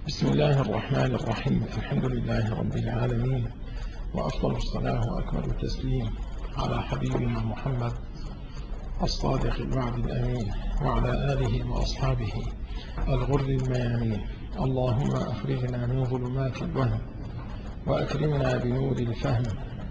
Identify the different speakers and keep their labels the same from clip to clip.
Speaker 1: بسم الله الرحمن الرحيم. الحمد لله رب العالمين، وأفضل الصلاة وأكمل التسليم على حبيبنا محمد الصادق الوعد الأمين وعلى آله وأصحابه الغر الميامين. اللهم أخرجنا من ظلمات الوهم وأكرمنا بنور الفهم،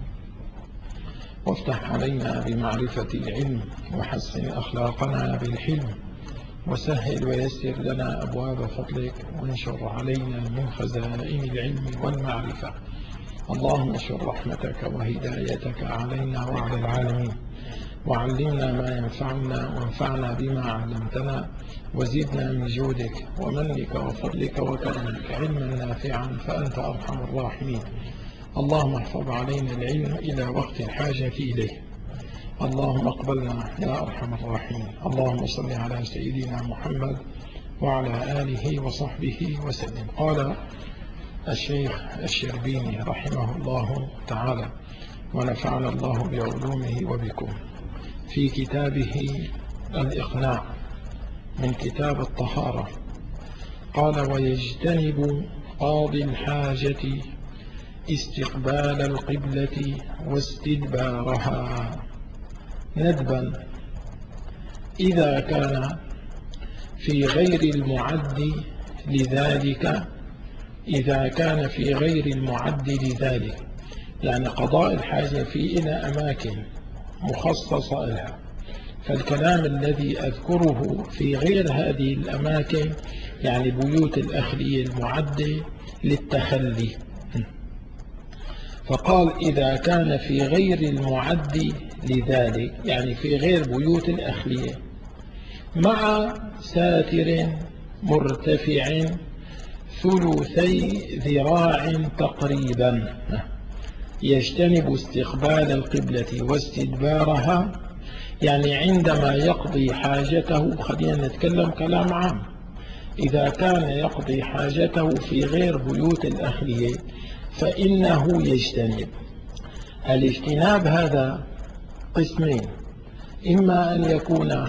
Speaker 1: وافتح علينا بمعرفة العلم، وحسن أخلاقنا بالحلم، وسهل ويسر لنا أبواب فضلك، وانشر علينا من خزائن العلم والمعرفة. اللهم انشر رحمتك وهدايتك علينا وعلى العالمين، وعلمنا ما ينفعنا، وانفعنا بما علمتنا، وزدنا من جودك ومنك وفضلك وكرمك علما نافعا، فأنت أرحم الراحمين. اللهم احفظ علينا العلم إلى وقت الحاجة إليه. اللهم اقبلنا يا أرحم الراحمين. اللهم صل على سيدنا محمد وعلى آله وصحبه وسلم. قال الشيخ الشربيني رحمه الله تعالى، ونفعنا الله بعلومه وبكم، في كتابه الإقناع من كتاب الطهارة، قال: ويجتنب قاضي الحاجة استقبال القبلة واستدبارها ندبا إذا كان في غير المعد لذلك، يعني قضاء الحاجة إلى أماكن مخصصة لها. فالكلام الذي أذكره في غير هذه الأماكن يعني بيوت الأخلية المعدة للتخلي. فقال: إذا كان في غير المعد لذلك، يعني في غير بيوت الأخلية، مع ساتر مرتفع ثلثي ذراع تقريبا، يجتنب استقبال القبلة واستدبارها، يعني عندما يقضي حاجته. خلينا نتكلم كلام عام. إذا كان يقضي حاجته في غير بيوت الأخلية فإنه يجتنب. الاجتناب هذا قسمين: إما أن يكون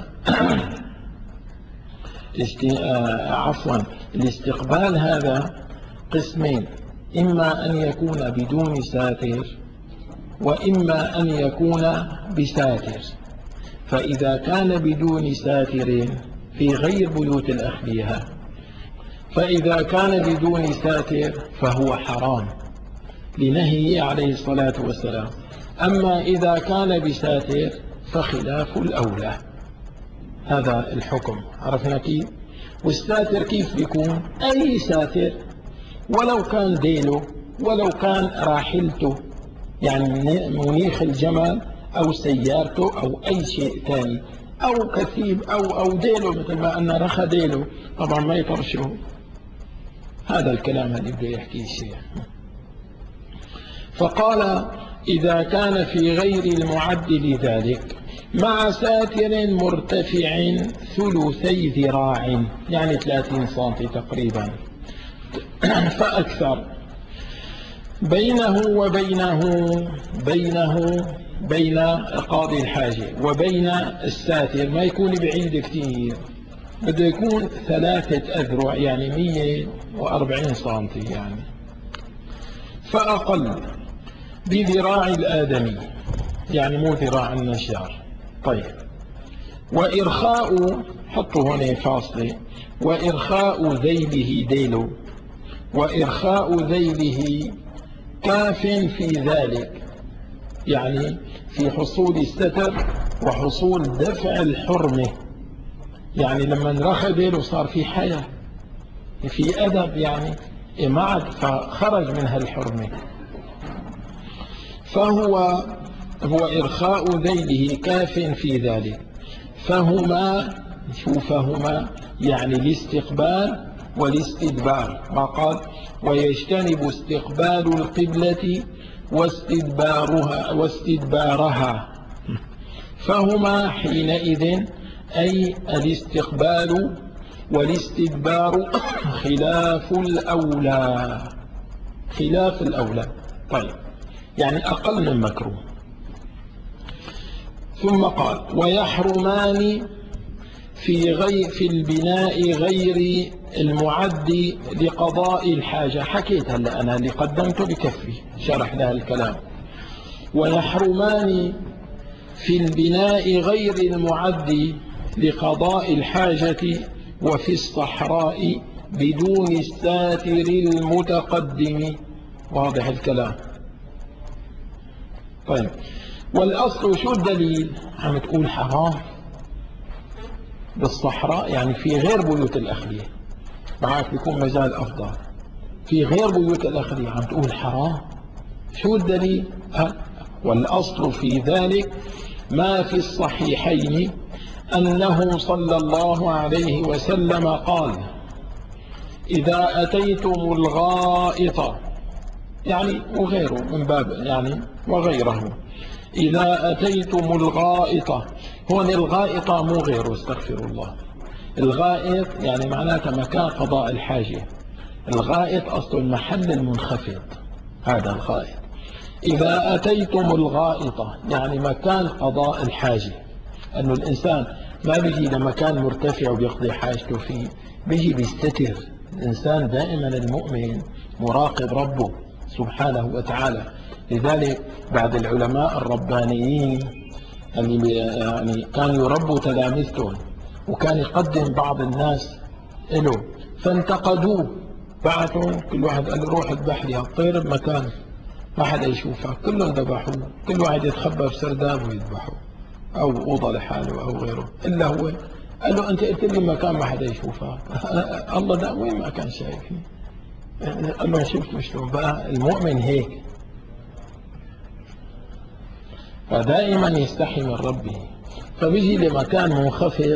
Speaker 1: الاستقبال هذا قسمين، إما أن يكون بدون ساتر، وإما أن يكون بساتر. فإذا كان بدون ساتر في غير بيوت الأخلية، فإذا كان بدون ساتر فهو حرام لنهيه عليه الصلاة والسلام. أما إذا كان بساتر فخلاف الأولى. هذا الحكم، عرفنا كيف؟ والساتر كيف بيكون؟ أي ساتر، ولو كان ديله، ولو كان راحلته، يعني منيخ الجمل أو سيارته أو أي شيء ثاني، أو كثيب أو ديله، مثل ما أن رخى ديله، طبعا ما يطرشه. هذا الكلام اللي بده يحكيه الشيخ. فقال: إذا كان في غير المعد لذلك، مع ساتر مرتفع ثلثي ذراع، يعني 30 سم تقريبا فأكثر، بين قاضي الحاجة وبين الساتر، ما يكون بعيد كثير، بده يكون 3 أذرع، يعني 140 سم يعني، فأقل بذراع الآدمي، يعني مو ذراع النجار. طيب، وإرخاء، حطوا هنا فاصلة، وإرخاء ذيله ديله، وإرخاء ذيله كاف في ذلك، يعني في حصول الستر وحصول دفع الحرمة. يعني لما انرخى ديله صار في حياة، في أدب، يعني إمعد، فخرج منها الحرمة. فهو إرخاء ذيله كاف في ذلك. فهما يعني الاستقبال والاستدبار. ما قال: ويجتنب استقبال القبلة واستدبارها. فهما حينئذ، أي الاستقبال والاستدبار، خلاف الأولى. طيب، يعني أقل من مكروه. ثم قال: ويحرمان في البناء غير المعد لقضاء الحاجة. حكيت هلا أنا اللي قدمته بكفي، شرح لها الكلام. ويحرمان في البناء غير المعد لقضاء الحاجة وفي الصحراء بدون الساتر المتقدم. واضح الكلام؟ طيب، والأصل شو الدليل؟ عم تقول حرام بالصحراء، يعني في غير بيوت الأخلية، معك بيكون مجال أفضل. في غير بيوت الأخلية عم تقول حرام، شو الدليل؟ والأصل في ذلك ما في الصحيحين أنه صلى الله عليه وسلم قال: إذا أتيتم الغائط، يعني وغيره من باب يعني وغيره، إذا أتيتم الغائط. هون الغائط مو غيره، استغفر الله. الغائط يعني معناتها مكان قضاء الحاجة. الغائط أصل المحل المنخفض، هذا الغائط. إذا أتيتم الغائط يعني مكان قضاء الحاجة، أنه الإنسان ما بيجي لمكان مرتفع وبيقضي حاجته فيه، بيجي بيستتر. الإنسان دائما المؤمن مراقب ربه سبحانه وتعالى. لذلك بعد العلماء الربانيين اللي يعني كانوا يربوا تلاميذهم، وكان يقدم بعض الناس له فانتقدوه، بعثوا كل واحد قال له روح اذبح لي الطير بمكان ما حدا يشوفها، كلهم ذبحوه، كل واحد يتخبى بسرداب ويذبحوه أو أوضة لحاله أو غيره، إلا هو قال له أنت قلت لي مكان ما حدا يشوفها. الله ده وين ما كان شايفني؟ قال له شفت شلون بقى المؤمن هيك، فدائما يستحي من ربه، فبيجي لمكان منخفض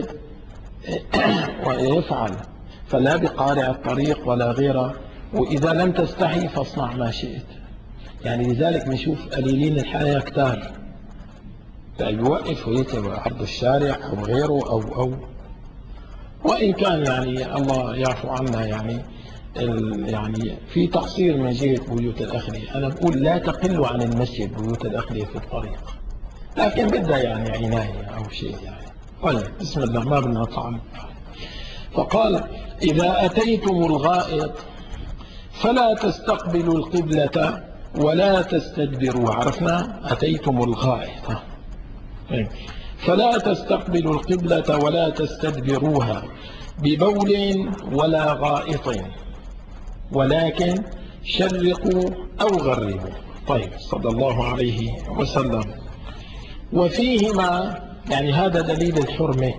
Speaker 1: ويفعل، فلا بقارع الطريق ولا غيره. وإذا لم تستحي فاصنع ما شئت. يعني لذلك نشوف قليلين الحياة كتار يوقف ويتبع عرض الشارع أو غيره أو وإن كان يعني الله يعفو عنا يعني يعني في تقصير من جهة بيوت الأخلية. أنا بقول لا تقلوا عن المسجد بيوت الأخلية في الطريق، لكن بدها يعني عناية أو شيء يعني. طيب بسم الله، ما بدنا نطعم. فقال: إذا أتيتم الغائط فلا تستقبلوا القبلة ولا تستدبروا. عرفنا أتيتم الغائط، فلا تستقبلوا القبلة ولا تستدبروها ببول ولا غائط، ولكن شرقوا أو غربوا. طيب صلى الله عليه وسلم. وفيهما يعني هذا دليل الحرمة.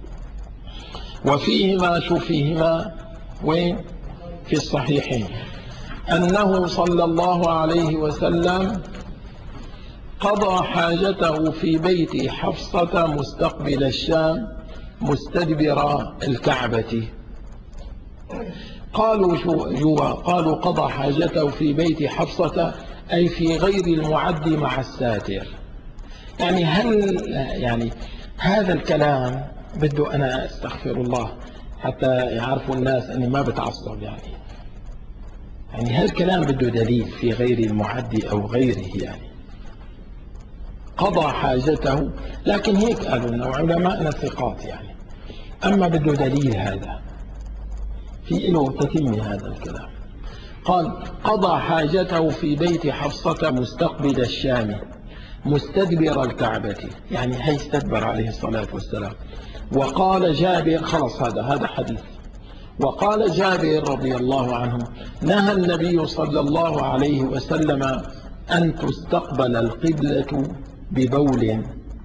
Speaker 1: وفيهما شو فيهما وين؟ في الصحيحين أنه صلى الله عليه وسلم قضى حاجته في بيت حفصة مستقبل الشام مستدبر الكعبة. قالوا شو جوا؟ قالوا قضى حاجته في بيت حفصة أي في غير المعد مع الساتر. يعني هل يعني هذا الكلام بده، أنا استغفر الله حتى يعرفوا الناس أني ما بتعصب، يعني هالكلام بده دليل في غير المعد أو غيره. يعني قضى حاجته، لكن هيك قالوا لنا علماءنا الثقات يعني. أما بده دليل هذا في له تتم هذا الكلام. قال: قضى حاجته في بيت حفصة مستقبل الشام مستدبر الكعبة، يعني هيستدبر عليه الصلاة والسلام. وقال جابر، خلص هذا حديث. وقال جابر رضي الله عنه: نهى النبي صلى الله عليه وسلم أن تستقبل القبلة ببول،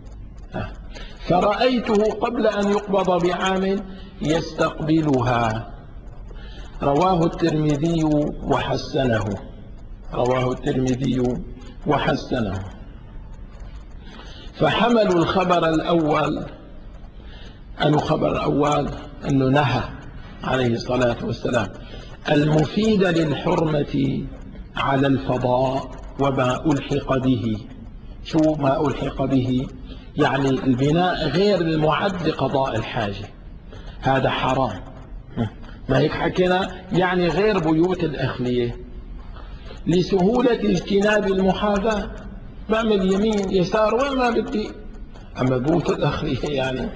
Speaker 1: فرأيته قبل أن يقبض بعام يستقبلها. رواه الترمذي وحسنه. رواه الترمذي وحسنه. فحملوا الخبر الأول، الخبر الأول أنه نهى عليه الصلاة والسلام المفيد للحرمة على الفضاء وما ألحق به. شو ما ألحق به؟ يعني البناء غير المعد لقضاء الحاجة، هذا حرام. ما هيك حكينا؟ يعني غير بيوت الأخلية لسهولة اجتناب المحاذاة، بعمل يمين يسار وين ما بدي. أما بيوت الأخلية يعني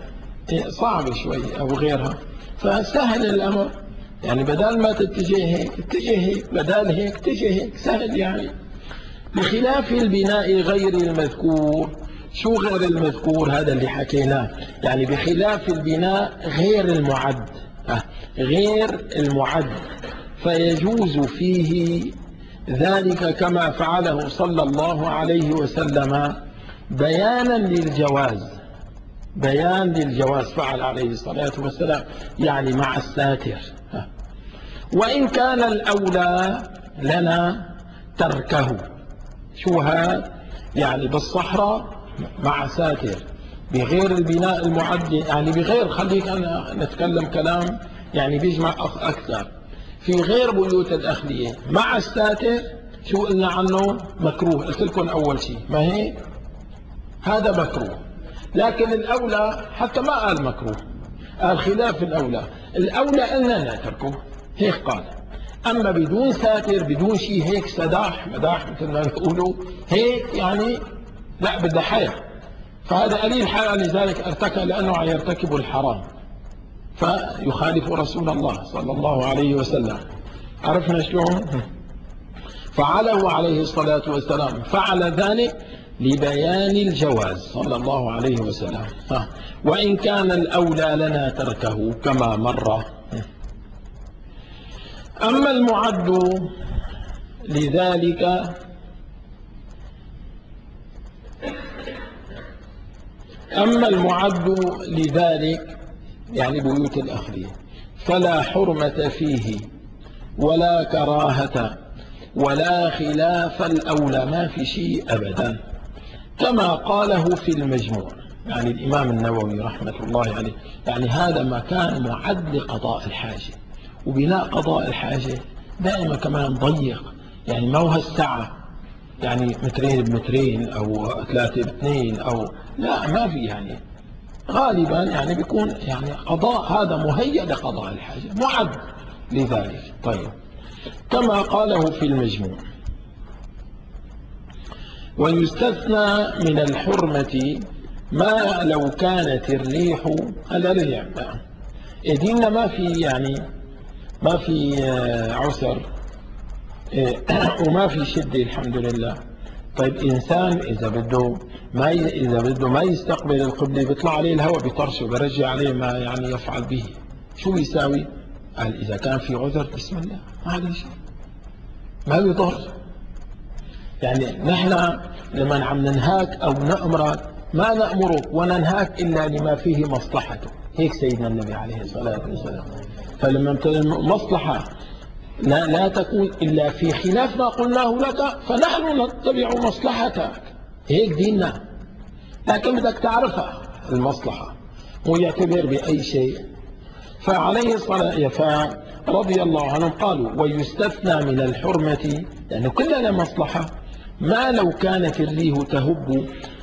Speaker 1: صعب شوي أو غيرها، فسهل الأمر، يعني بدل ما تتجه هيك اتجه هيك، بدل هيك اتجه هيك، سهل يعني. بخلاف البناء غير المذكور. شو غير المذكور؟ هذا اللي حكيناه، يعني بخلاف البناء غير المعد، غير المعد، فيجوز فيه ذلك كما فعله صلى الله عليه وسلم بيانا للجواز. بيان للجواز فعل عليه الصلاة والسلام، يعني مع الساتر. وإن كان الأولى لنا تركه. شو هذا؟ يعني بالصحراء مع ساتر، بغير البناء المعد، يعني بغير، خليك أنا نتكلم كلام يعني بيجمع أكثر، في غير بيوت الأخلية مع الساتر. شو قلنا عنه؟ مكروه. قلت لكم أول شيء، ما هي هذا مكروه. لكن الأولى حتى ما قال مكروه، قال خلاف الأولى. الأولى قلنا نتركه، هيك قال. أما بدون ساتر، بدون شيء، هيك سداح مداح مثل ما يقولوا هيك، يعني لا، بدها حياة، فهذا قليل حياة، لذلك ارتكب، لأنه يرتكب الحرام فيخالف رسول الله صلى الله عليه وسلم. عرفنا شلون؟ فعله عليه الصلاة والسلام، فعل ذلك لبيان الجواز صلى الله عليه وسلم. وإن كان الأولى لنا تركه كما مر. أما المعد لذلك يعني بيوت الأخلية، فلا حرمة فيه ولا كراهة ولا خلاف الأولى، ما في شيء أبدا، كما قاله في المجموع، يعني الإمام النووي رحمة الله عليه. يعني هذا مكان معد لقضاء الحاجة، وبناء قضاء الحاجة دائما كمان ضيق، يعني ما هو هالسعة، يعني مترين بمترين أو 3 ب2 أو لا، ما في، يعني غالبا يعني بيكون يعني قضاء هذا مهيأ لقضاء الحاجة، معد لذلك. طيب، كما قاله في المجموع. ويستثنى من الحرمة ما لو كانت الريح، هذا رجع ديننا ما في، يعني ما في عسر وما في شدة الحمد لله. طيب، إنسان إذا بده ما يستقبل القبلة، بيطلع عليه الهواء بيطرشه، بيرجع عليه، ما يعني يفعل به، شو يساوي؟ قال إذا كان في عذر بسم الله، ما عليه شيء، ما بيضر. يعني نحن لما عم ننهاك أو نأمرك، ما نأمرك وننهاك إلا لما فيه مصلحته، هيك سيدنا النبي عليه الصلاة والسلام. فلما مصلحة لا تكون إلا في خلاف ما قلناه لك، فنحن نتبع مصلحتك، هيك ديننا. لكن بدك تعرفها المصلحة، ويعتبر بأي شيء. فعليه الصلاة فرضي الله عنهم قالوا: ويستثنى من الحرمة، يعني كلنا مصلحة، ما لو كانت الريح تهب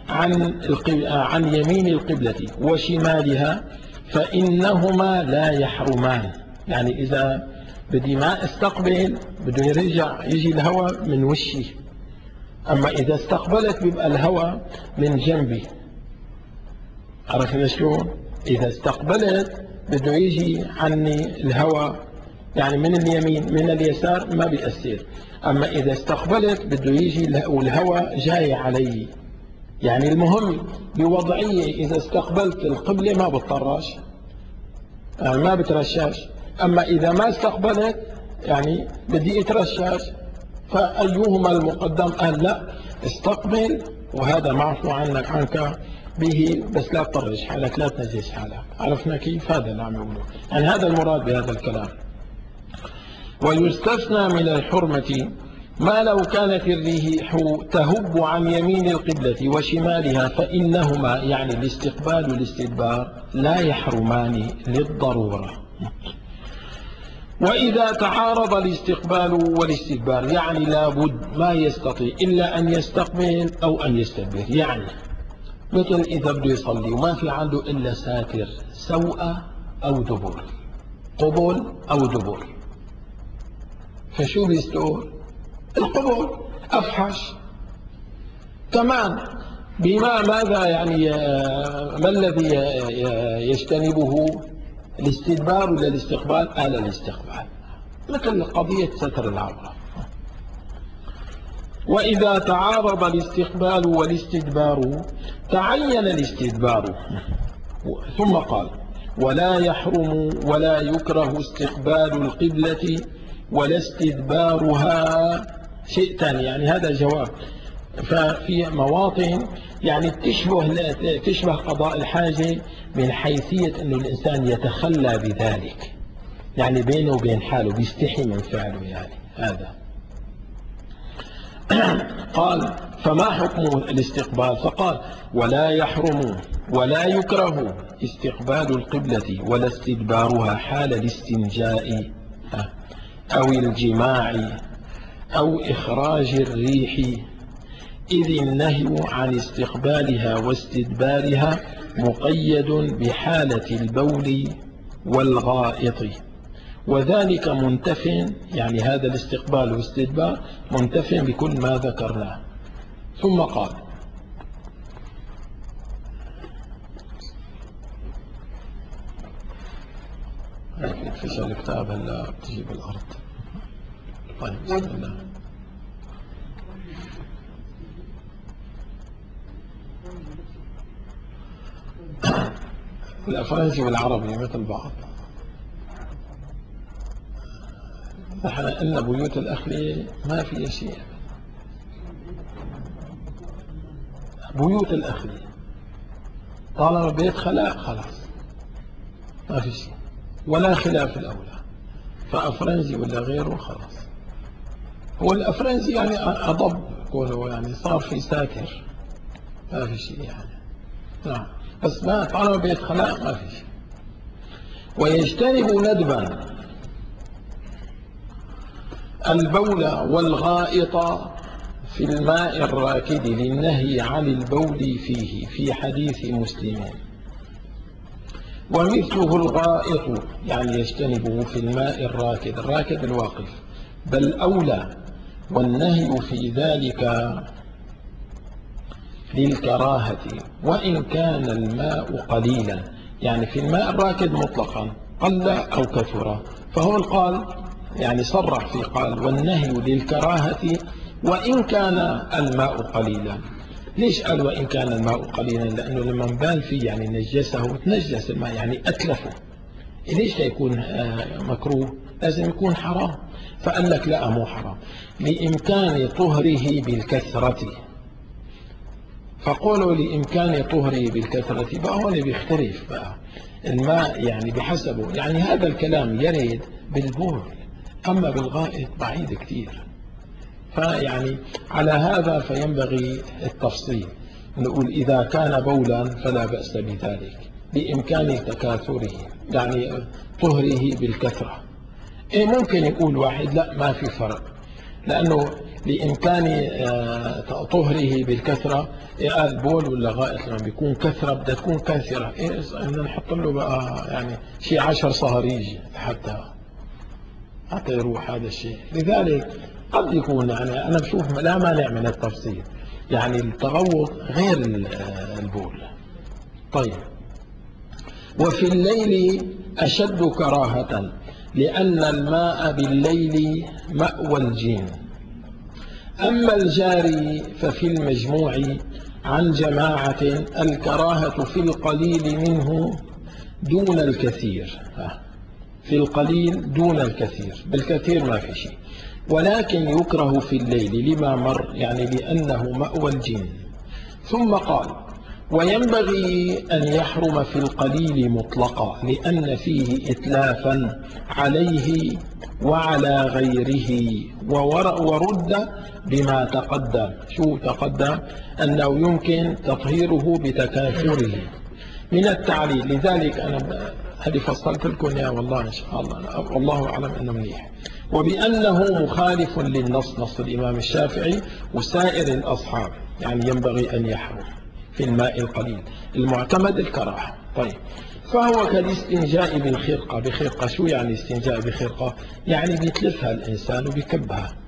Speaker 1: عن يمين القبلة وشمالها، فإنهما لا يحرمان. يعني إذا بدي ما استقبل، بده يرجع يجي الهواء من وشي، أما إذا استقبلت بيبقى الهواء من جنبي. عرفنا شلون؟ إذا استقبلت بده يجي عني الهواء، يعني من اليمين من اليسار ما بيأثر، أما إذا استقبلت بده يجي والهواء جاي علي. يعني المهم بوضعية، إذا استقبلت القبلة ما بتطرش، يعني ما بترشاش، أما إذا ما استقبلت يعني بدي اترشاش، فأيهما المقدم؟ قال لا، استقبل، وهذا معفو عنك به، بس لا تطرش حالك، لا تنجس حالك. عرفنا كيف؟ هذا اللي عم يقوله، يعني هذا المراد بهذا الكلام. ويستثنى من الحرمة ما لو كانت الريح تهب عن يمين القبلة وشمالها، فإنهما، يعني الاستقبال والاستدبار، لا يحرمان للضرورة. وإذا تعارض الاستقبال والاستدبار، يعني لابد ما يستطيع إلا أن يستقبل أو أن يستدبر، يعني مثل إذا بده يصلي وما في عنده إلا ساتر، سوء أو دبر، قبل أو دبر، فشو بيستور؟ القبل أفحش. كمان بما ماذا يعني ما الذي يجتنبه؟ الاستدبار ولا الاستقبال؟ الاستقبال، مثل قضية ستر العورة. وإذا تعارض الاستقبال والاستدبار تعين الاستدبار. ثم قال: ولا يحرم ولا يكره استقبال القبلة ولا استدبارها شئتا. يعني هذا جواب. ففي مواطن يعني تشبه قضاء الحاجة من حيثية أن الإنسان يتخلى بذلك، يعني بينه وبين حاله بيستحي من فعله، يعني هذا. قال: فما حكم الاستقبال؟ فقال: ولا يحرم ولا يكره استقبال القبلة ولا استدبارها حال الاستنجاء أو الجماع أو إخراج الريح، إذ النهي عن استقبالها واستدبارها مقيد بحالة البول والغائط، وذلك منتف، يعني هذا الاستقبال والاستدبار منتف بكل ما ذكرناه. ثم قال: فيش الكتاب هلا تجيب الأرض. طيب بسم الله. الأفرنجي والعربي مثل بعض. نحن قلنا بيوت الأخلية ما في شيء. بيوت الأخلية طالما بيت خلاء خلاص ما في شيء، ولا خلاف الأولى، فأفرنجي ولا غيره خلاص. هو الأفرنجي يعني أضب كونه، يعني صار في ساتر، ما في شيء يعني. نعم، بس ما طالما بيت خلاء ما في شيء. ويجتنب ندبا البول والغائط في الماء الراكد للنهي عن البول فيه في حديث مسلم. ومثله الغائط يعني يجتنبه في الماء الراكد، الراكد الواقف، بل أولى، والنهي في ذلك للكراهة وإن كان الماء قليلا. يعني في الماء الراكد مطلقا قل أو كثر، فهو قال يعني صرح في قال: والنهي للكراهة وإن كان الماء قليلا. ليش قال وإن كان الماء قليلا؟ لأنه لما نبال فيه يعني نجسه، تنجس الماء يعني أتلفه. ليش يكون مكروه؟ لازم يكون حرام. فقال لك لا، مو حرام، لإمكان طهره بالكثرة. فقولوا لإمكان طهره بالكثرة، بقى هون بيختلف بقى الماء يعني بحسبه. يعني هذا الكلام يرد بالبول، أما بالغائط بعيد كثير. فيعني على هذا فينبغي التفصيل، نقول إذا كان بولا فلا بأس بذلك بإمكان تكاثره، يعني طهره بالكثرة. ممكن يقول واحد لا، ما في فرق، لأنه بإمكان طهره بالكثرة. قال بول ولا غائط لما بيكون كثرة بدها تكون كثرة، بدنا نحط له بقى يعني شيء 10 صهاريج حتى يروح هذا الشيء. لذلك قد يكون يعني أنا بشوف لا مانع من التفصيل، يعني التغوط غير البول. طيب. وفي الليل أشد كراهة، لأن الماء بالليل مأوى الجن. أما الجاري ففي المجموع عن جماعة الكراهة في القليل منه دون الكثير، في القليل دون الكثير، بالكثير ما في شيء، ولكن يكره في الليل لما مر، يعني لأنه مأوى الجن. ثم قال: وينبغي أن يحرم في القليل مطلقا، لأن فيه إتلافا عليه وعلى غيره، ورد بما تقدم. شو تقدم؟ أنه يمكن تطهيره بتكاثره من التعليل. لذلك أنا هذه فصلت لكم يا والله إن شاء الله، والله أعلم أنه منيح. وبأنه مخالف للنص، نص الإمام الشافعي وسائر الأصحاب، يعني ينبغي أن يحرم في الماء القليل، المعتمد الكراهة. طيب. فهو كالاستنجاء بالخرقة. بخرقة شو يعني استنجاء بخرقة؟ يعني بيتلفها الإنسان وبيكبها،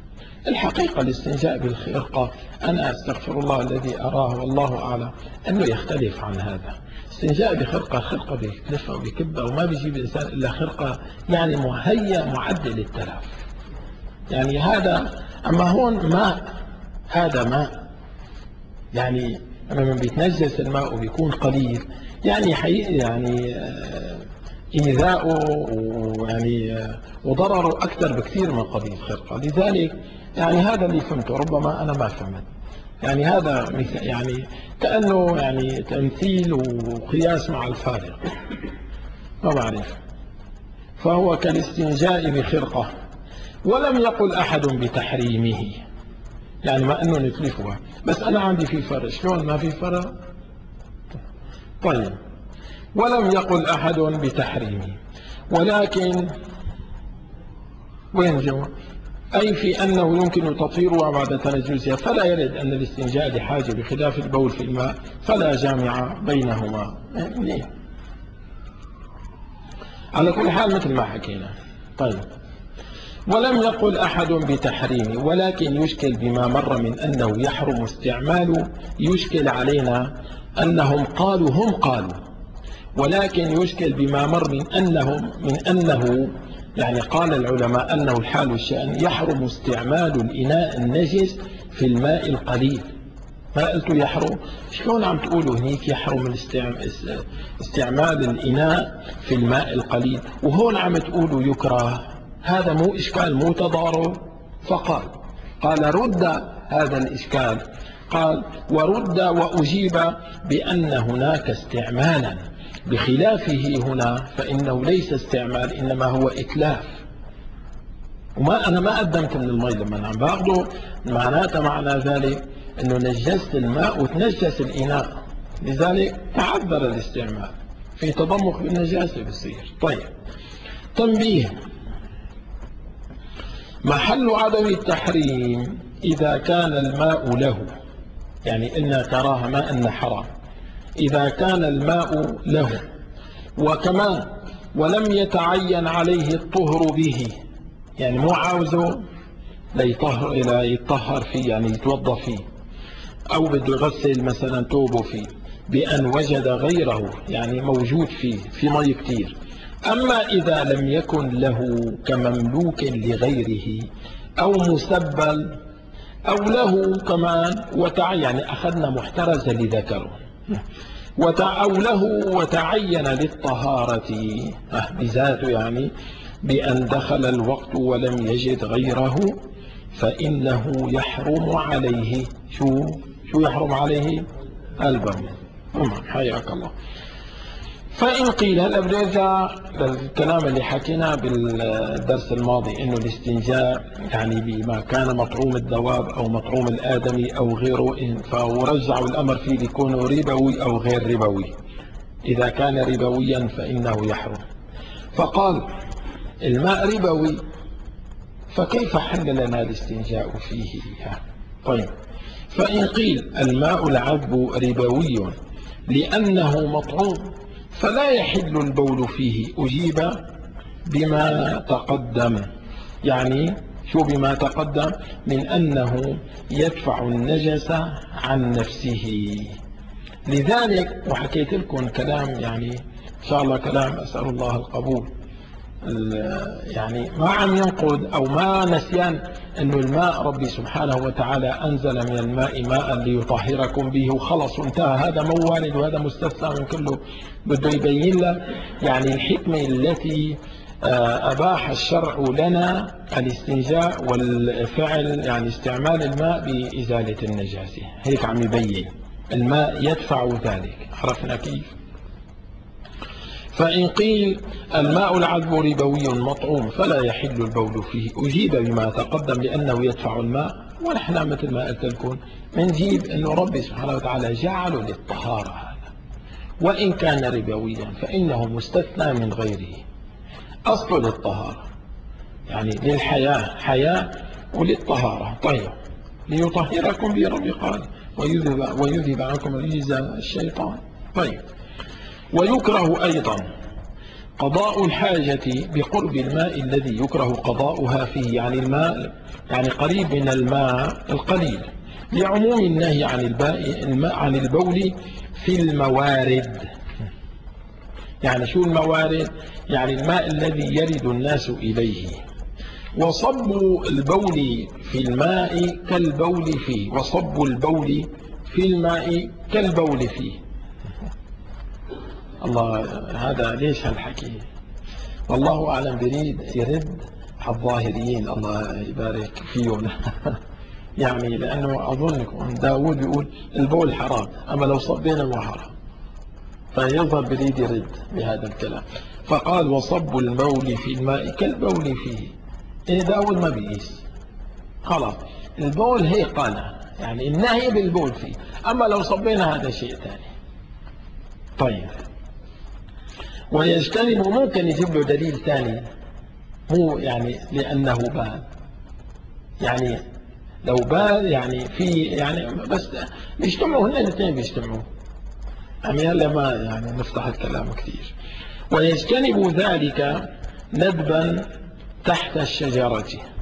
Speaker 1: الحقيقة الاستنجاء بالخرقة أنا أستغفر الله الذي أراه والله أعلم أنه يختلف عن هذا. استنجاء بخرقة، خرقة بيكلفها وبيكبها وما بيجيب الإنسان إلا خرقة يعني مهيأ معد للتلف. يعني هذا، أما هون ماء، هذا ماء يعني لما بيتنجس الماء وبيكون قليل يعني حقيقي يعني إيذاؤه ويعني وضرره أكثر بكثير من قضية الخرقة. لذلك يعني هذا اللي فهمته، ربما أنا ما فهمت. يعني هذا يعني كأنه يعني تمثيل وقياس مع الفارق، ما بعرف. فهو كالاستنجاء بخرقة، ولم يقل أحد بتحريمه، يعني ما أنه نتلفها، بس أنا عندي في فرق. شلون ما في فرق؟ طيب، ولم يقل أحد بتحريمه، ولكن وين جو؟ أي في أنه يمكن تطهيرها بعد تنجسها، فلا يرد أن الاستنجاء لحاجة بخلاف البول في الماء، فلا جامع بينهما. على كل حال مثل ما حكينا. طيب، ولم يقل أحد بتحريمه، ولكن يشكل بما مر من أنه يحرم استعماله. يشكل علينا أنهم قالوا، هم قالوا، ولكن يشكل بما مر من أنه يعني قال العلماء أنه الحال والشأن يحرم استعمال الإناء النجس في الماء القليل. ما قلتوا يحرم؟ شلون عم تقولوا هنيك يحرم استعمال الإناء في الماء القليل، وهون عم تقولوا يكره؟ هذا مو إشكال، مو تضارب. قال رد هذا الإشكال، قال ورد وأجيب بأن هناك استعمالا بخلافه هنا، فإنه ليس استعمال إنما هو إتلاف. وما أنا ما قدمت من المي لما عم باخده، معناته معنى ذلك أنه نجست الماء وتنجس الإناء، لذلك تعذر الاستعمال، في تضمخ بالنجاسة بصير. طيب، تنبيه: محل عدم التحريم إذا كان الماء له، يعني إن تراها ما أن حرام، إذا كان الماء له، وكمان ولم يتعين عليه الطهر به، يعني مو عاوزه يتطهر فيه، يعني يتوضا فيه، أو بده يغسل مثلا توبه فيه، بأن وجد غيره، يعني موجود فيه في مي كتير. أما إذا لم يكن له كمملوك لغيره أو مسبل أو له كمان يعني أخذنا محترز لذكره، أو له وتعين للطهارة بذاته، يعني بأن دخل الوقت ولم يجد غيره، فإنه يحرم عليه شو يحرم عليه؟ البول. حياك الله. فإن قيل، هلا بدي ارجع للكلام اللي حكيناه بالدرس الماضي، انه الاستنجاء يعني بما كان مطعوم الدواب او مطعوم الادمي او غيره، فرجعوا الامر فيه ليكون ربوي او غير ربوي. اذا كان ربويا فانه يحرم. فقال الماء ربوي، فكيف حل لنا الاستنجاء فيه؟ طيب، فإن قيل الماء العذب ربوي لأنه مطعوم فلا يحل البول فيه، أجيب بما تقدم. يعني شو بما تقدم؟ من أنه يدفع النجس عن نفسه. لذلك وحكيت لكم كلام، يعني إن شاء الله كلام أسأل الله القبول، يعني ما عم ينقض أو ما نسيان أنه الماء ربي سبحانه وتعالى أنزل من الماء ماء ليطهركم به، وخلص وانتهى، هذا مو وارد وهذا مستثنى من كله. بده يبين لك يعني الحكمة التي أباح الشرع لنا الاستنجاء والفعل، يعني استعمال الماء بإزالة النجاسة. هيك عم يبين الماء يدفع ذلك. عرفنا كيف؟ فإن قيل الماء العذب ربوي مطعوم فلا يحل البول فيه، أجيب بما تقدم لأنه يدفع الماء. ونحن مثل ما قلت لكم بنجيب أنه ربي سبحانه وتعالى جعله للطهارة هذا، وإن كان ربويا فإنه مستثنى من غيره، أصل للطهارة، يعني للحياة، حياة وللطهارة. طيب، ليطهركم به ربي قال ويذهب عنكم رجز الشيطان. طيب، ويكره أيضا قضاء الحاجة بقرب الماء الذي يكره قضاؤها فيه، يعني الماء يعني قريب من الماء القليل، لعموم النهي عن البول في الموارد. يعني شو الموارد؟ يعني الماء الذي يرد الناس إليه. وصب البول في الماء كالبول فيه، وصب البول في الماء كالبول فيه. الله، هذا ليش هالحكي؟ والله أعلم. بريد يرد على الظاهريين، الله يبارك فيهم. يعني لأنه أظن داود يقول البول حرام، أما لو صبينا ما حرام، فيظهر بريد يرد بهذا الكلام. فقال وصب البول في الماء كالبول فيه. إيه، داود ما بيقيس، خلاص البول هي قال، يعني النهي بالبول فيه، أما لو صبينا هذا شيء ثاني. طيب، ويجتنب، ممكن يجيب له دليل ثاني، مو يعني لأنه بال، يعني لو بال يعني في يعني بس بيجتمعوا هن الاثنين بيجتمعوا، يعني هلا ما يعني نفتح الكلام كثير. ويجتنب ذلك ندبا تحت الشجرة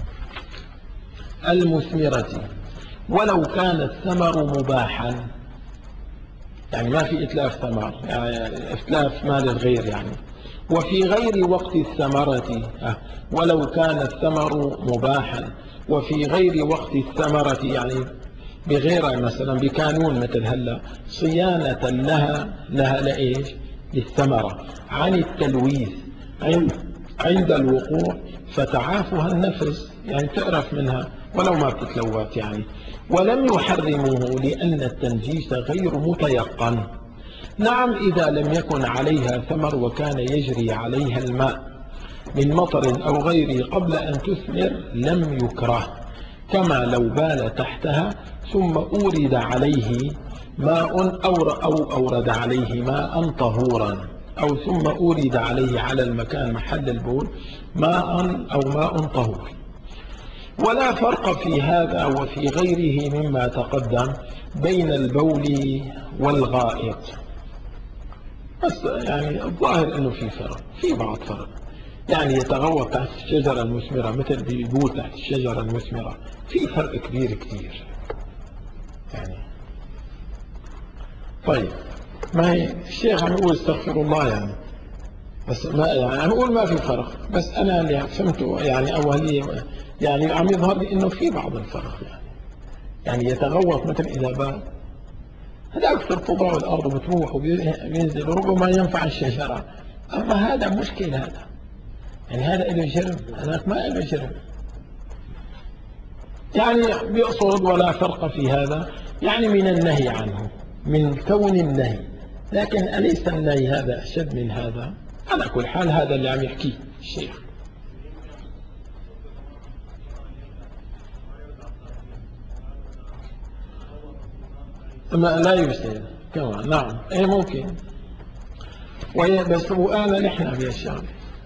Speaker 1: المثمرة ولو كان الثمر مباحا، يعني ما في إتلاف ثمر، يعني إتلاف مال الغير يعني. وفي غير وقت الثمرة، ولو كان الثمر مباحا وفي غير وقت الثمرة، يعني بغير مثلا بكانون مثل هلا صيانة لها لإيش؟ للثمرة عن التلويث عند الوقوع، فتعافها النفس، يعني تعرف منها ولو ما بتتلوث يعني. ولم يحرموه لأن التنجيس غير متيقن. نعم، إذا لم يكن عليها ثمر وكان يجري عليها الماء من مطر أو غيره قبل أن تثمر لم يكره، كما لو بال تحتها ثم أورد عليه ماء أو أورد عليه ماء طهورا، أو ثم أورد عليه على المكان محل البول ماء طهور. ولا فرق في هذا وفي غيره مما تقدم بين البول والغائط. بس يعني الظاهر أنه في فرق، في بعض فرق، يعني يتغوط تحت الشجرة المثمرة مثل بيقول تحت الشجرة المثمرة، في فرق كبير كتير يعني. طيب، ما هي الشيخ عم يقول استغفر الله يعني، بس ما يعني عم يقول ما في فرق، بس أنا اللي فهمته يعني أولية، يعني عم يظهر لي إنه في بعض الفرق يعني يتغوط مثل إذا بال هذا أكثر تضع الأرض بتروح وبينزل، ربما ينفع الشجرة، أما هذا مشكلة، هذا يعني هذا له جرم، هذاك ما له جرم، يعني بيقصد ولا فرق في هذا، يعني من النهي عنه، من كون النهي، لكن أليس النهي هذا أشد من هذا؟ على كل حال هذا اللي عم يحكيه الشيخ. ما لا يفسد كمان، نعم ايه ممكن، بس وأنا نحن بيشان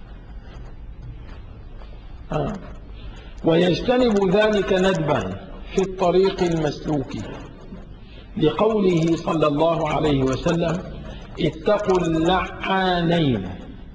Speaker 1: ويجتنب ذلك ندبا في الطريق المسلوك، لقوله صلى الله عليه وسلم اتقوا اللعانين.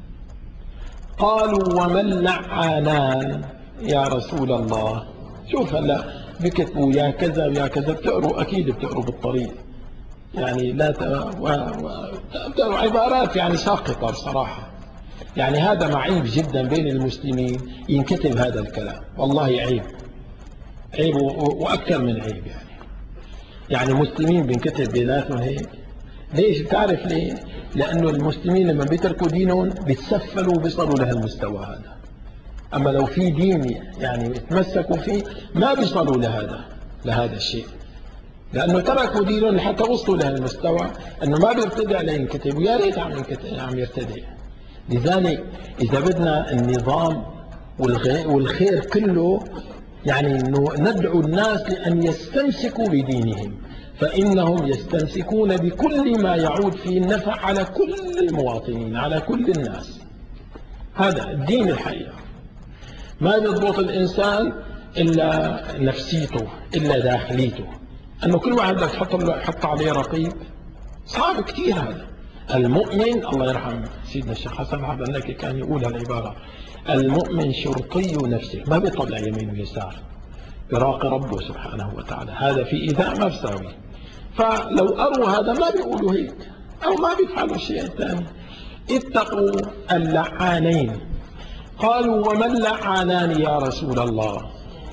Speaker 1: قالوا وما اللعانان يا رسول الله؟ شوف هلا بكتبوا يا كذا ويا كذا، بتقروا أكيد بتقروا بالطريق، يعني لا بتقروا عبارات يعني ساقطة بصراحة، يعني هذا معيب جدا بين المسلمين ينكتب هذا الكلام، والله عيب، عيب وأكثر من عيب يعني مسلمين بينكتب بيناتهم هيك. ليش؟ بتعرف ليه؟ لأنه المسلمين لما بيتركوا دينهم بيتسفلوا وبيصلوا لهالمستوى هذا، أما لو في دين يعني يتمسكوا فيه ما بيصلوا لهذا الشيء، لأنه تركوا دينهم حتى وصلوا لهالمستوى أنه ما بيرتدع لينكتب، ويا ريت عم يرتدع. لذلك إذا بدنا النظام والخير كله، يعني أنه ندعو الناس لأن يستمسكوا بدينهم، فإنهم يستمسكون بكل ما يعود فيه النفع على كل المواطنين، على كل الناس. هذا الدين الحقيقة، ما يضبط الإنسان إلا نفسيته، إلا داخليته، أنه كل واحد بدك تحط عليه رقيب، صعب كثير هذا. المؤمن، الله يرحم سيدنا الشيخ حسن عبد النكي كان يقول العبارة: المؤمن شرطي نفسه، ما بيطلع يمين ويسار، يراقي ربه سبحانه وتعالى. هذا في إيذاء ما بيساوي. فلو أروا هذا ما بيقولوا هيك أو ما بيفعلوا الشيء الثاني. اتقوا اللعانين. قالوا: وما اللعانان يا رسول الله؟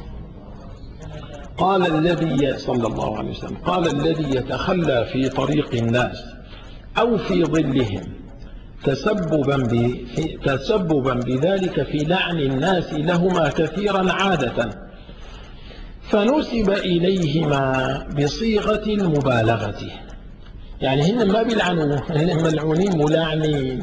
Speaker 1: قال الذي صلى الله عليه وسلم: قال الذي يتخلى في طريق الناس أو في ظلهم تسببا بذلك في لعن الناس لهما كثيرا عادة، فنسب إليهما بصيغة المبالغة. يعني هن ما بيلعنوا، هن ملعونين ملاعنين.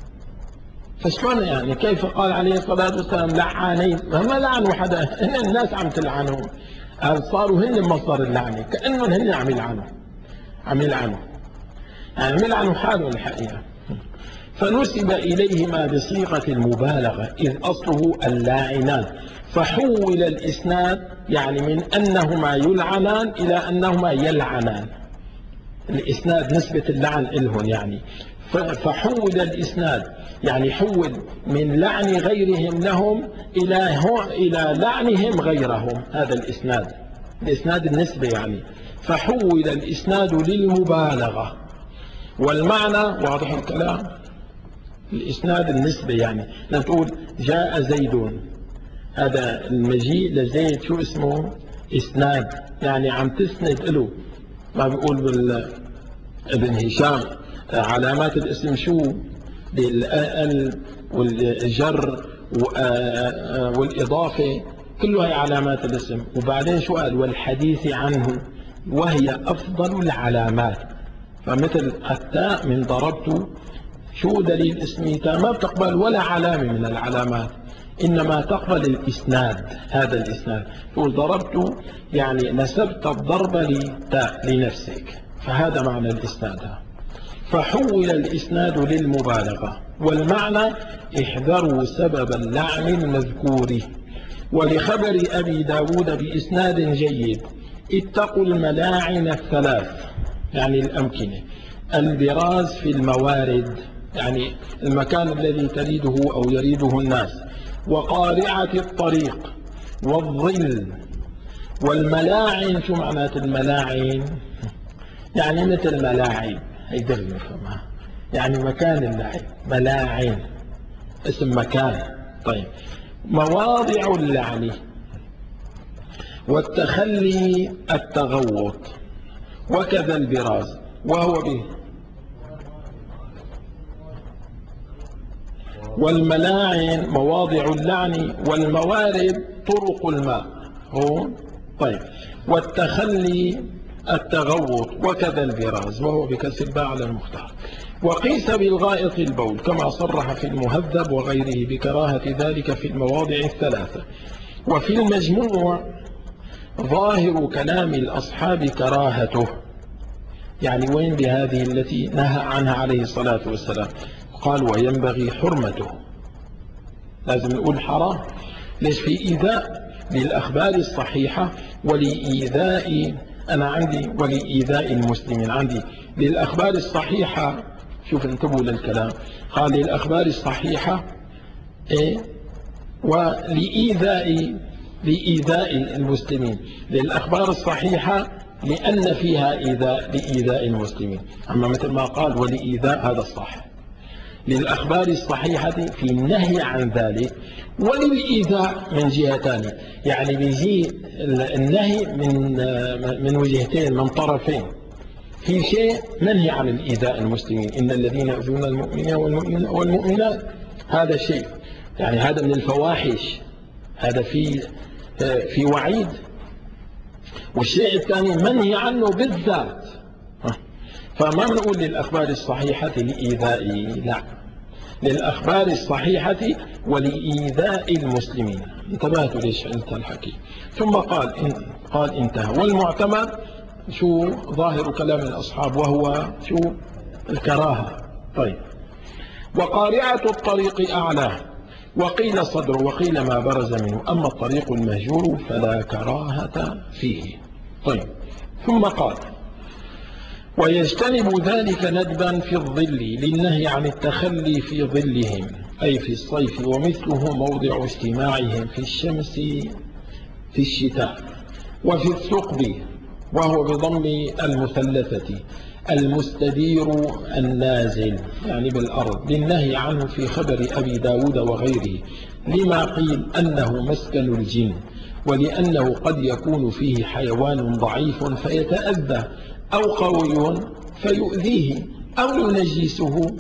Speaker 1: فشلون يعني؟ كيف قال عليه الصلاة والسلام لعانين؟ ما لعنوا حدا، هن الناس عم تلعنهم، صاروا هن مصدر اللعنة، كأنهم هن عم يلعنوا يعني عم يلعنوا حالهم الحقيقة. فنسب إليهما بصيغة المبالغة إذ أصله اللاعنان، فحول الإسناد يعني من أنهما يلعنان إلى أنهما يلعنان. الإسناد نسبة اللعن إلهن يعني، فحول الإسناد يعني حول من لعن غيرهم لهم إلى لعنهم غيرهم. هذا الإسناد النسبة يعني. فحول الإسناد للمبالغة، والمعنى واضح الكلام. الإسناد النسبة يعني لما تقول جاء زيد، هذا المجيء لزيد شو اسمه؟ إسناد، يعني عم تسند له. ما بيقول ابن هشام علامات الاسم شو؟ بالال والجر والإضافة، كلها علامات الاسم. وبعدين شو قال؟ والحديث عنه وهي أفضل العلامات. فمثل التاء من ضربت، شو دليل اسميتها؟ ما بتقبل ولا علامة من العلامات، إنما تقبل الإسناد. هذا الإسناد تقول ضربت يعني نسبت الضرب لتاء لنفسك، فهذا معنى الإسناد. فحول الإسناد للمبالغة، والمعنى احذروا سبب اللعن المذكور. ولخبر أبي داود بإسناد جيد: اتقوا الملاعن الثلاث، يعني الأمكنة، البراز في الموارد يعني المكان الذي تريده أو يريده الناس، وقارعة الطريق، والظل. والملاعن شو معنات الملاعن؟ يعني مثل ملاعب، هيدر نفهمها، يعني مكان اللعب، ملاعن اسم مكان. طيب، مواضع اللعن. والتخلي التغوط، وكذا البراز وهو به. والملاعن مواضع اللعن، والموارد طرق الماء. هو طيب. والتخلي التغوط، وكذا البراز وهو بكسر الباء على المختار. وقيس بالغائط البول كما صرح في المهذب وغيره بكراهة ذلك في المواضع الثلاثة. وفي المجموع ظاهر كلام الأصحاب كراهته، يعني وين بهذه التي نهى عنها عليه الصلاة والسلام؟ قال وينبغي حرمته. لازم نقول حرام. ليش؟ في إيذاء للأخبار الصحيحة ولإيذاء، أنا عندي ولإيذاء المسلمين، عندي للأخبار الصحيحة. شوف انتبهوا للكلام، قال للأخبار الصحيحة لإيذاء المسلمين. للأخبار الصحيحة لأن فيها لإيذاء المسلمين. أما مثل ما قال ولإيذاء، هذا الصح. للأخبار الصحيحة في النهي عن ذلك، وللإيذاء من جهتان، يعني بيجي النهي من وجهتين، من طرفين. في شيء منهي عن الإيذاء المسلمين، إن الذين يؤذون المؤمنين والمؤمنات، هذا شيء يعني هذا من الفواحش، هذا في وعيد. والشيء الثاني منهي عنه بالذات. فما نقول للأخبار الصحيحة لإيذاء، لا، للأخبار الصحيحة ولإيذاء المسلمين. انتبهتوا ليش قلت الحكي؟ ثم قال انتهى. والمعتمد شو ظاهر كلام الأصحاب، وهو شو؟ الكراهة. طيب. وقارعة الطريق أعلاه، وقيل صدر، وقيل ما برز منه، أما الطريق المهجور فلا كراهة فيه. طيب. ثم قال ويجتنب ذلك ندبا في الظل للنهي عن التخلي في ظلهم أي في الصيف، ومثله موضع اجتماعهم في الشمس في الشتاء. وفي الثقب وهو بضم المثلثة المستدير النازل يعني بالأرض للنهي عنه في خبر أبي داود وغيره لما قيل أنه مسكن الجن، ولأنه قد يكون فيه حيوان ضعيف فيتأذى أو قوي فيؤذيه أو ينجسه.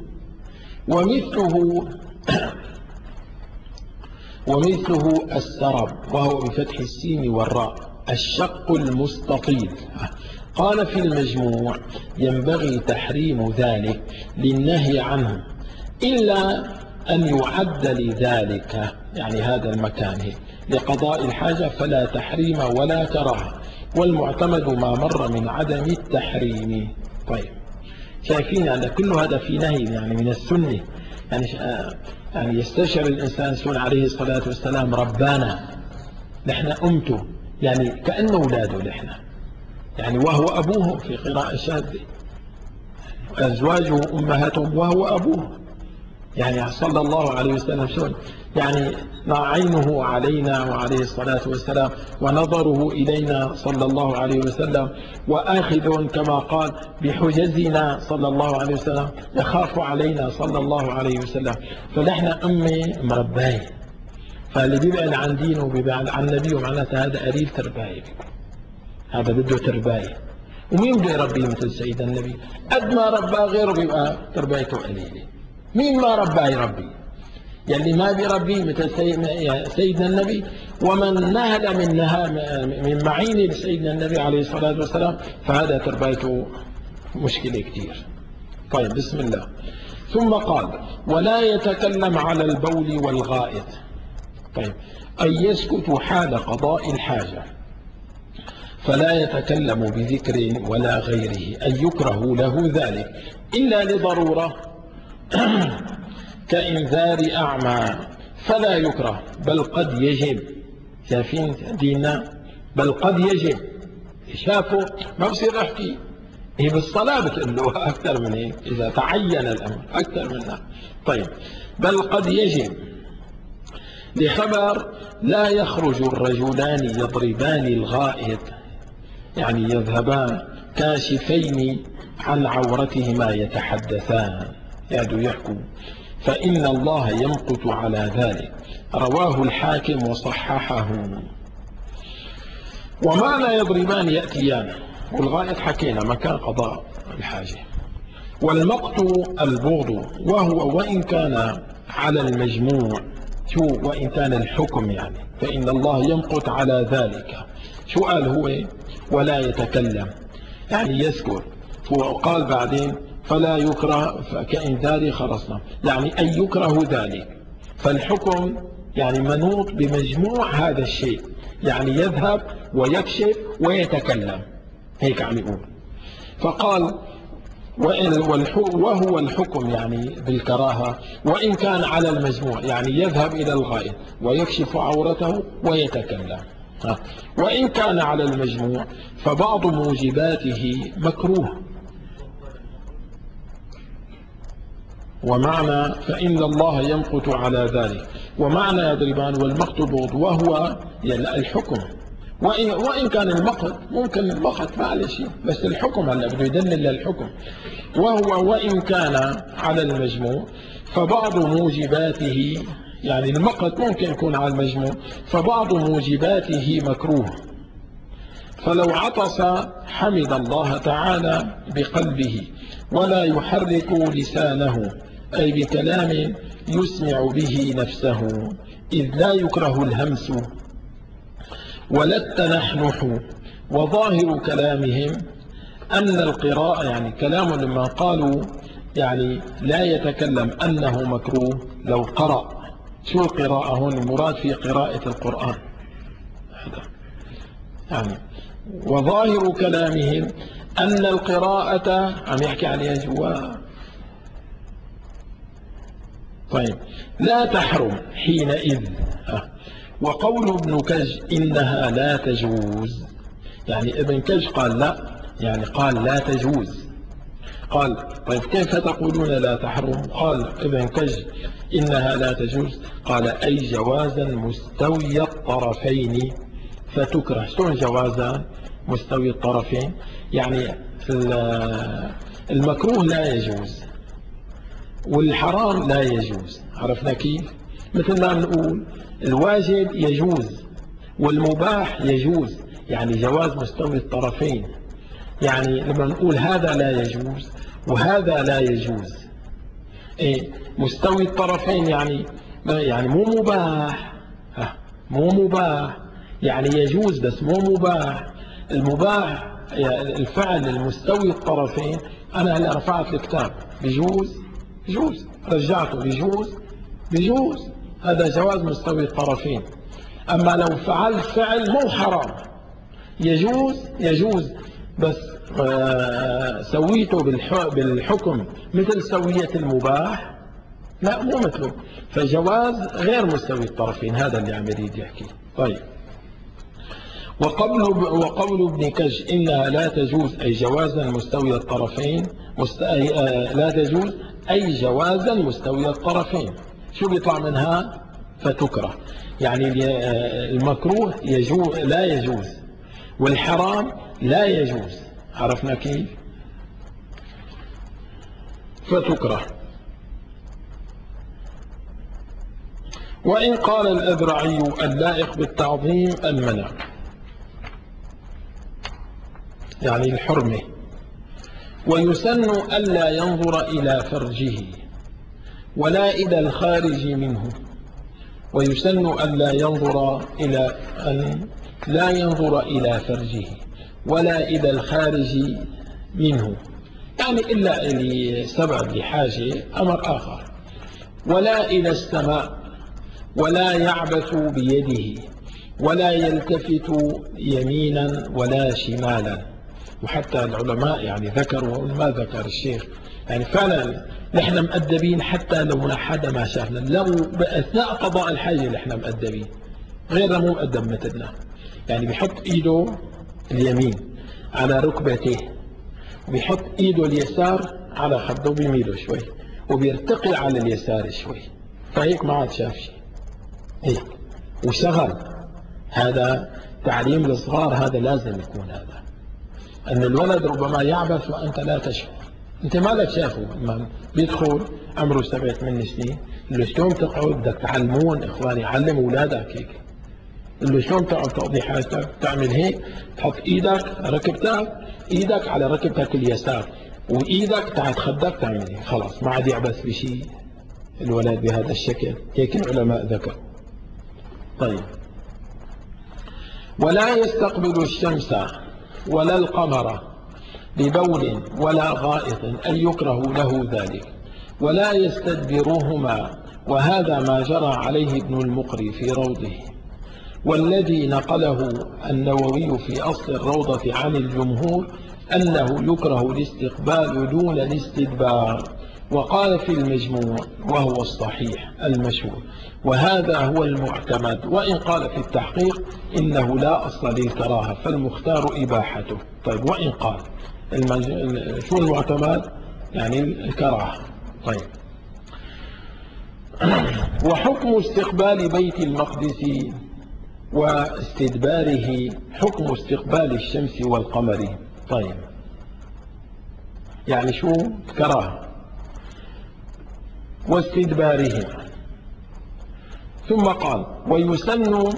Speaker 1: ومثله السرب وهو بفتح السين والراء الشق المستطيل. قال في المجموع ينبغي تحريم ذلك للنهي عنه إلا أن يعد لذلك يعني هذا المكان لقضاء الحاجة فلا تحريم ولا كراهة، والمعتمد ما مر من عدم التحريم. طيب شايفين أن كل هذا في نهي يعني من السنة، يعني يستشعر الإنسان سنة عليه الصلاة والسلام ربانا نحن أمته يعني كأنه أولاده نحن يعني وهو أبوه في قراءة شاذة أزواجه أمهاتهم وهو أبوه يعني صلى الله عليه وسلم شون يعني عينه علينا وعليه الصلاة والسلام ونظره إلينا صلى الله عليه وسلم وآخذ كما قال بحجزنا صلى الله عليه وسلم يخاف علينا صلى الله عليه وسلم. فنحن أمي مرباي، فاللي بيبعد عن دينه وبيبعد عن نبيه معناته هذا قليل ترباية، هذا بده ترباية. ومين بده يربيه مثل سيدنا النبي؟ قد ما ربى غيره بيبقى تربايته قليلة. مين ما ربى يربي؟ يعني ما بيربيه مثل سيدنا النبي، ومن نهل من معين سيدنا النبي عليه الصلاة والسلام فهذا تربيته مشكلة كتير. طيب بسم الله. ثم قال ولا يتكلم على البول والغائط. طيب أن يسكت حال قضاء الحاجة فلا يتكلم بذكر ولا غيره أن يكره له ذلك إلا لضرورة كإنذار أعمى فلا يكره بل قد يجب. شايفين ديننا بل قد يجب شافوا ما بصير أحكي هي بالصلاة بتقول له أكثر من هيك إذا تعين الأمر أكثر منها. طيب بل قد يجب لخبر لا يخرج الرجلان يضربان الغائط يعني يذهبان كاشفين عن عورتهما يتحدثان يحكوا فإن الله يمقت على ذلك. رواه الحاكم وصححه. ومعنى يضربان يأتيان والغائط حكينا مكان قضاء الحاجة. والمقت البغض وهو وإن كان على المجموع وإن كان الحكم يعني فإن الله يمقت على ذلك. شو قال هو ولا يتكلم يعني يذكر وقال بعدين فلا يكره كإنذار خلصنا يعني أن يكره ذلك. فالحكم يعني منوط بمجموع هذا الشيء يعني يذهب ويكشف ويتكلم هيك عم يقول. فقال وهو الحكم يعني بالكراهة وإن كان على المجموع يعني يذهب إلى الغائط ويكشف عورته ويتكلم. وإن كان على المجموع فبعض موجباته مكروه. ومعنى فإن الله يمقت على ذلك ومعنى يضربان والمقت بغض وهو الحكم وإن كان المقت ممكن المقت معلش بس الحكم هلا بده يدلل للحكم. وهو وإن كان على المجموع فبعض موجباته يعني المقت ممكن يكون على المجموع فبعض موجباته مكروه. فلو عطس حمد الله تعالى بقلبه ولا يحرك لسانه أي بكلام يسمع به نفسه إذ لا يكره الهمس ولا التنحنح. وظاهر كلامهم أن القراءة يعني كلام لما قالوا يعني لا يتكلم أنه مكروه لو قرأ. شو القراءة هون المراد في قراءة القرآن يعني. وظاهر كلامهم أن القراءة عم يحكي عليها جوا. طيب لا تحرم حينئذ. وقول ابن كج إنها لا تجوز يعني ابن كج قال لا يعني قال لا تجوز قال طيب كيف تقولون لا تحرم؟ قال ابن كج إنها لا تجوز. قال أي جوازا مستوي الطرفين فتكره. شلون جوازا مستوي الطرفين؟ يعني المكروه لا يجوز والحرام لا يجوز. عرفنا كيف؟ مثل ما نقول الواجب يجوز والمباح يجوز، يعني جواز مستوي الطرفين. يعني لما نقول هذا لا يجوز وهذا لا يجوز، إيه مستوي الطرفين؟ يعني مو مباح، مو مباح، يعني يجوز بس مو مباح. المباح يعني الفعل المستوي الطرفين، أنا هلا رفعت الكتاب بيجوز، بيجوز، رجعته بيجوز، بيجوز، هذا جواز مستوي الطرفين. أما لو فعلت فعل مو حرام يجوز، يجوز بس سويته بالحكم مثل سوية المباح، لا مو مثله، فجواز غير مستوي الطرفين. هذا اللي عم يريد يحكي. طيب وقول ابن كج إنها لا تجوز أي جوازا مستوي الطرفين، لا تجوز أي جوازا مستوي الطرفين. شو بيطلع منها؟ فتكره. يعني المكروه لا يجوز والحرام لا يجوز. عرفنا كيف؟ فتكره. وإن قال الأذرعي اللائق بالتعظيم المنع، يعني الحرمة. ويسن ألا ينظر إلى فرجه ولا إلى الخارج منه. ويسن ألا ينظر أن لا ينظر إلى فرجه ولا إلى الخارج منه، يعني إلا لسبب لحاجة أمر آخر. ولا إلى السماء ولا يعبث بيده ولا يلتفت يمينا ولا شمالا. وحتى العلماء يعني ذكروا ما ذكر الشيخ، يعني فعلا نحن مؤدبين حتى لو حدا ما شافنا، لو بأثناء قضاء الحاجة نحن مؤدبين، غيرنا مو مؤدب مثلنا. يعني بيحط ايده اليمين على ركبته وبيحط ايده اليسار على خده وبيميله شوي وبيرتقي على اليسار شوي، فهيك ما عاد شاف شيء هيك وشغل. هذا تعليم الصغار، هذا لازم يكون. هذا أن الولد ربما يعبث وأنت لا تشعر، أنت مالك شافه بيدخل عمره 7-8 سنين، اللي شلون تقعد بدك تعلمون إخواني، علم أولادك هيك، اللي شلون تقعد تقضي حياتك تعمل هيك، تحط إيدك على ركبتك اليسار وإيدك تحت خدك تعمل هيك، خلاص ما عاد يعبث بشيء الولد بهذا الشكل. هيك العلماء ذكروا. طيب ولا يستقبل الشمس ولا القمر ببول ولا غائط أي يكره له ذلك، ولا يستدبرهما، وهذا ما جرى عليه ابن المقري في روضه، والذي نقله النووي في أصل الروضة عن الجمهور أنه يكره الاستقبال دون الاستدبار، وقال في المجموع وهو الصحيح المشهور، وهذا هو المعتمد. وإن قال في التحقيق إنه لا أصل للكراهة فالمختار إباحته. طيب وإن قال شو المعتمد؟ يعني الكراهة. طيب وحكم استقبال بيت المقدس واستدباره حكم استقبال الشمس والقمر. طيب يعني شو كراهة واستدبارهما. ثم قال ويسن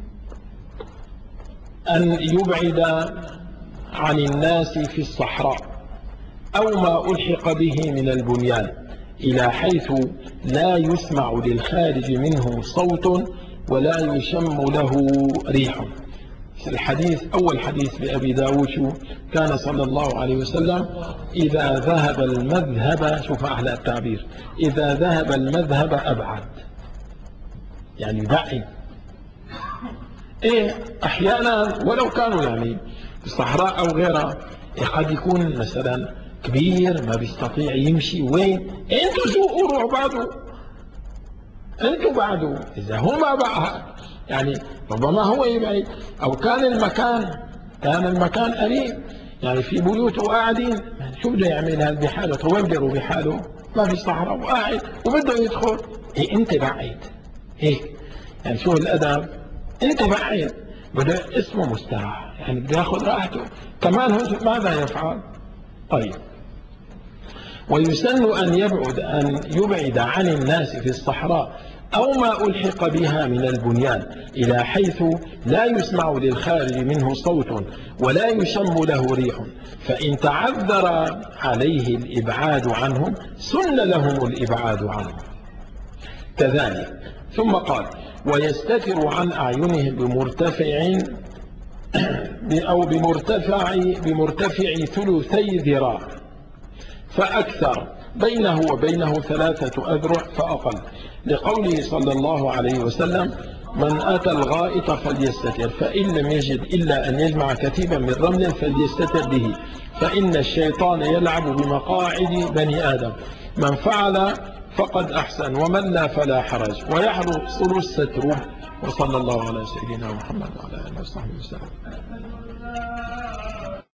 Speaker 1: أن يبعد عن الناس في الصحراء أو ما ألحق به من البنيان إلى حيث لا يسمع للخارج منه صوت ولا يشم له ريح. الحديث أول حديث بأبي داود شو كان صلى الله عليه وسلم إذا ذهب المذهب، شوف أحلى التعبير، إذا ذهب المذهب أبعد، يعني بعيد. إيه أحيانا ولو كانوا يعني في الصحراء أو غيرها قد يكون مثلا كبير ما بيستطيع يمشي، وين انتوا شو روحوا بعده، انتوا بعده، إذا هو ما بقى يعني ربما هو يبعد، أو كان المكان قريب، يعني في بيوت وقاعدين، شو بده يعمل هذا بحاله؟ هو بده بحاله، ما في صحراء وقاعد وبده يدخل. انت بعيد هيك، يعني شو الأدب؟ انت بعيد، بده اسمه مستراح، يعني بده ياخذ راحته كمان. هو ماذا يفعل؟ طيب، ويسن أن يبعد عن الناس في الصحراء أو ما ألحق بها من البنيان إلى حيث لا يسمع للخارج منه صوت ولا يشم له ريح، فإن تعذر عليه الإبعاد عنهم سن لهم الإبعاد عنهم كذلك. ثم قال: ويستتر عن أعينهم بمرتفع أو بمرتفع ثلثي ذراع فأكثر، بينه وبينه 3 أذرع فأقل، لقوله صلى الله عليه وسلم: من أتى الغائط فليستتر، فإن لم يجد إلا أن يجمع كتيبا من رمل فليستتر به، فإن الشيطان يلعب بمقاعد بني آدم، من فعل فقد أحسن، ومن لا فلا حرج، ويحصل الستر. وصلى الله على سيدنا محمد وعلى آله وصحبه وسلم.